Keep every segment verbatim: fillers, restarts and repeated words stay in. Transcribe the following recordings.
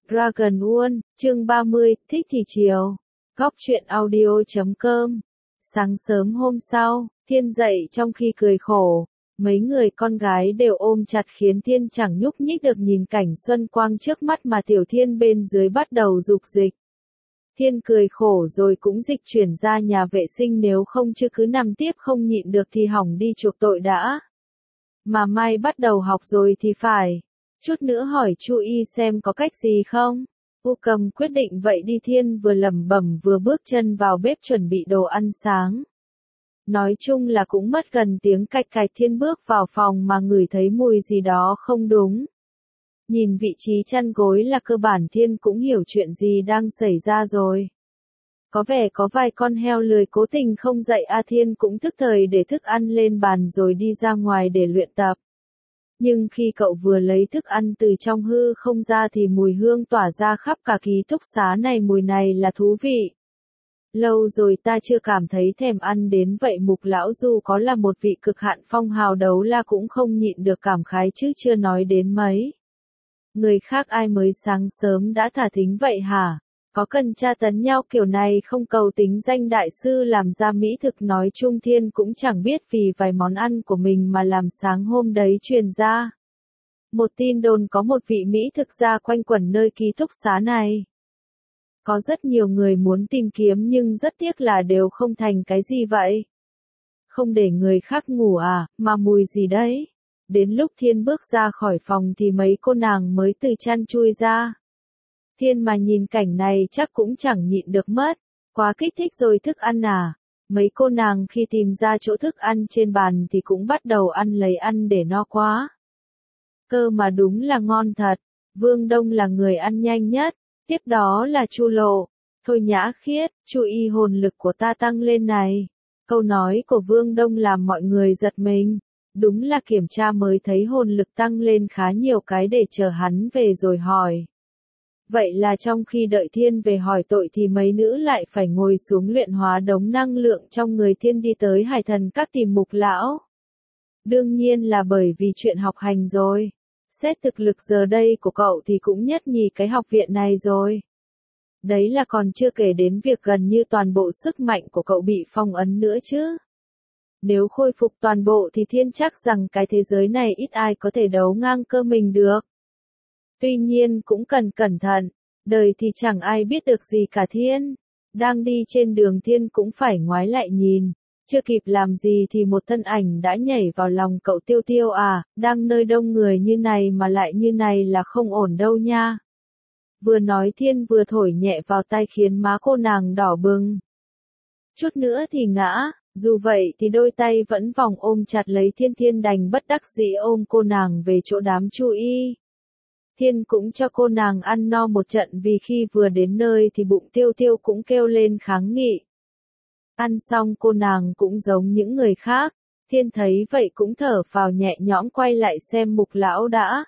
Dragon World, chương ba mươi, thích thì chiều. Góc truyện audio chấm com. Sáng sớm hôm sau, Thiên dậy trong khi cười khổ. Mấy người con gái đều ôm chặt khiến Thiên chẳng nhúc nhích được nhìn cảnh xuân quang trước mắt mà Tiểu Thiên bên dưới bắt đầu dục dịch. Thiên cười khổ rồi cũng dịch chuyển ra nhà vệ sinh, nếu không chứ cứ nằm tiếp không nhịn được thì hỏng đi chuộc tội đã. Mà mai bắt đầu học rồi thì phải. Chút nữa hỏi Chu Y xem có cách gì không. U Cầm quyết định vậy đi. Thiên vừa lẩm bẩm vừa bước chân vào bếp chuẩn bị đồ ăn sáng. Nói chung là cũng mất gần tiếng cạch cạch. Thiên bước vào phòng mà ngửi thấy mùi gì đó không đúng. Nhìn vị trí chăn gối là cơ bản Thiên cũng hiểu chuyện gì đang xảy ra rồi. Có vẻ có vài con heo lười cố tình không dậy. A Thiên cũng thức thời để thức ăn lên bàn rồi đi ra ngoài để luyện tập. Nhưng khi cậu vừa lấy thức ăn từ trong hư không ra thì mùi hương tỏa ra khắp cả ký túc xá này. Mùi này là thú vị. Lâu rồi ta chưa cảm thấy thèm ăn đến vậy. Mục lão dù có là một vị cực hạn phong hào đấu la cũng không nhịn được cảm khái, chứ chưa nói đến mấy. Người khác ai mới sáng sớm đã thả thính vậy hả? Có cần tra tấn nhau kiểu này không? Cầu tính danh đại sư làm ra mỹ thực nói chung Thiên cũng chẳng biết vì vài món ăn của mình mà làm sáng hôm đấy truyền ra. Một tin đồn có một vị mỹ thực gia quanh quẩn nơi ký túc xá này. Có rất nhiều người muốn tìm kiếm nhưng rất tiếc là đều không thành. Cái gì vậy? Không để người khác ngủ à, mà mùi gì đấy? Đến lúc Thiên bước ra khỏi phòng thì mấy cô nàng mới từ chăn chui ra. Thiên mà nhìn cảnh này chắc cũng chẳng nhịn được mất. Quá kích thích rồi. Thức ăn à? Mấy cô nàng khi tìm ra chỗ thức ăn trên bàn thì cũng bắt đầu ăn lấy ăn để no quá. Cơ mà đúng là ngon thật. Vương Đông là người ăn nhanh nhất. Tiếp đó là Chu Lộ. Thôi Nhã Khiết, Chu Y, hồn lực của ta tăng lên này. Câu nói của Vương Đông làm mọi người giật mình. Đúng là kiểm tra mới thấy hồn lực tăng lên khá nhiều cái, để chờ hắn về rồi hỏi. Vậy là trong khi đợi Thiên về hỏi tội thì mấy nữ lại phải ngồi xuống luyện hóa đống năng lượng trong người. Thiên đi tới Hải Thần Các tìm Mục lão. Đương nhiên là bởi vì chuyện học hành rồi. Xét thực lực giờ đây của cậu thì cũng nhất nhì cái học viện này rồi. Đấy là còn chưa kể đến việc gần như toàn bộ sức mạnh của cậu bị phong ấn nữa chứ. Nếu khôi phục toàn bộ thì Thiên chắc rằng cái thế giới này ít ai có thể đấu ngang cơ mình được. Tuy nhiên cũng cần cẩn thận, đời thì chẳng ai biết được gì cả. Thiên đang đi trên đường Thiên cũng phải ngoái lại nhìn, chưa kịp làm gì thì một thân ảnh đã nhảy vào lòng cậu. Tiêu Tiêu à, đang nơi đông người như này mà lại như này là không ổn đâu nha. Vừa nói Thiên vừa thổi nhẹ vào tay khiến má cô nàng đỏ bừng. Chút nữa thì ngã, dù vậy thì đôi tay vẫn vòng ôm chặt lấy Thiên. Thiên đành bất đắc dĩ ôm cô nàng về chỗ đám Chu Y. Thiên cũng cho cô nàng ăn no một trận, vì khi vừa đến nơi thì bụng Tiêu Tiêu cũng kêu lên kháng nghị. Ăn xong cô nàng cũng giống những người khác. Thiên thấy vậy cũng thở phào nhẹ nhõm, quay lại xem Mục lão đã.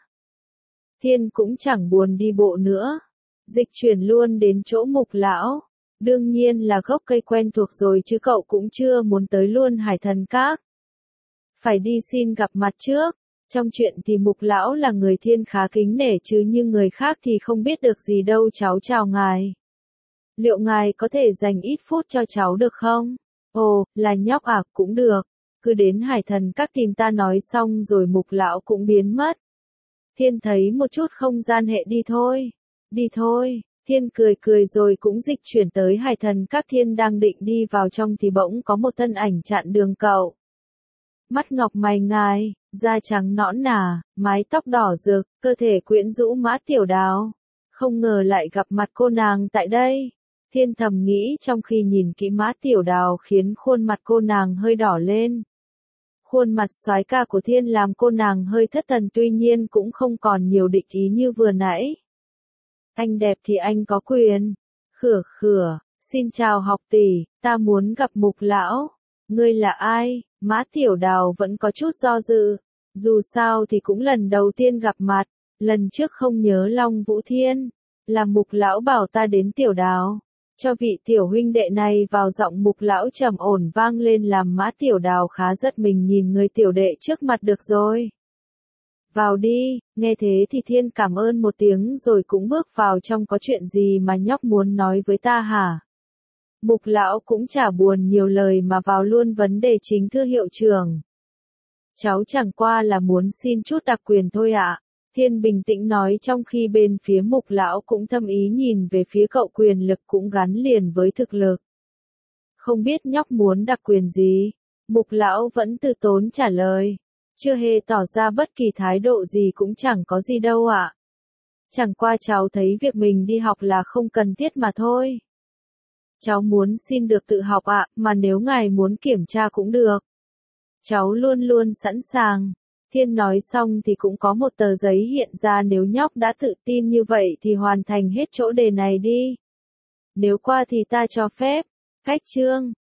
Thiên cũng chẳng buồn đi bộ nữa, dịch chuyển luôn đến chỗ Mục lão. Đương nhiên là gốc cây quen thuộc rồi, chứ cậu cũng chưa muốn tới luôn Hải Thần Các. Phải đi xin gặp mặt trước. Trong chuyện thì Mục lão là người Thiên khá kính nể, chứ như người khác thì không biết được gì đâu. Cháu chào ngài. Liệu ngài có thể dành ít phút cho cháu được không? Ồ, là nhóc à, cũng được. Cứ đến Hải Thần Các tìm ta. Nói xong rồi Mục lão cũng biến mất. Thiên thấy một chút không gian hệ. Đi thôi. Đi thôi. Thiên cười cười rồi cũng dịch chuyển tới Hải Thần Các. Thiên đang định đi vào trong thì bỗng có một thân ảnh chặn đường cậu. Mắt ngọc mày ngài, da trắng nõn nà, mái tóc đỏ rực, cơ thể quyến rũ Mã Tiểu Đào. Không ngờ lại gặp mặt cô nàng tại đây. Thiên thầm nghĩ trong khi nhìn kỹ Mã Tiểu Đào, khiến khuôn mặt cô nàng hơi đỏ lên. Khuôn mặt soái ca của Thiên làm cô nàng hơi thất thần, tuy nhiên cũng không còn nhiều địch ý như vừa nãy. Anh đẹp thì anh có quyền. Khửa khửa, xin chào học tỷ, ta muốn gặp Mục lão. Ngươi là ai? Mã Tiểu Đào vẫn có chút do dự. Dù sao thì cũng lần đầu tiên gặp mặt. Lần trước không nhớ Long Vũ Thiên. Là Mục lão bảo ta đến. Tiểu Đào, cho vị tiểu huynh đệ này vào. Giọng Mục lão trầm ổn vang lên làm Mã Tiểu Đào khá giật mình, nhìn người tiểu đệ trước mặt. Được rồi. Vào đi, nghe thế thì Thiên cảm ơn một tiếng rồi cũng bước vào trong. Có chuyện gì mà nhóc muốn nói với ta hả? Mục lão cũng chả buồn nhiều lời mà vào luôn vấn đề chính. Thưa hiệu trưởng, cháu chẳng qua là muốn xin chút đặc quyền thôi ạ. Thiên bình tĩnh nói trong khi bên phía mục lão cũng thâm ý nhìn về phía cậu. Quyền lực cũng gắn liền với thực lực. Không biết nhóc muốn đặc quyền gì? Mục lão vẫn từ tốn trả lời. Chưa hề tỏ ra bất kỳ thái độ gì, cũng chẳng có gì đâu ạ. Chẳng qua cháu thấy việc mình đi học là không cần thiết mà thôi. Cháu muốn xin được tự học ạ, mà nếu ngài muốn kiểm tra cũng được. Cháu luôn luôn sẵn sàng. Thiên nói xong thì cũng có một tờ giấy hiện ra. Nếu nhóc đã tự tin như vậy thì hoàn thành hết chỗ đề này đi. Nếu qua thì ta cho phép. Cách chương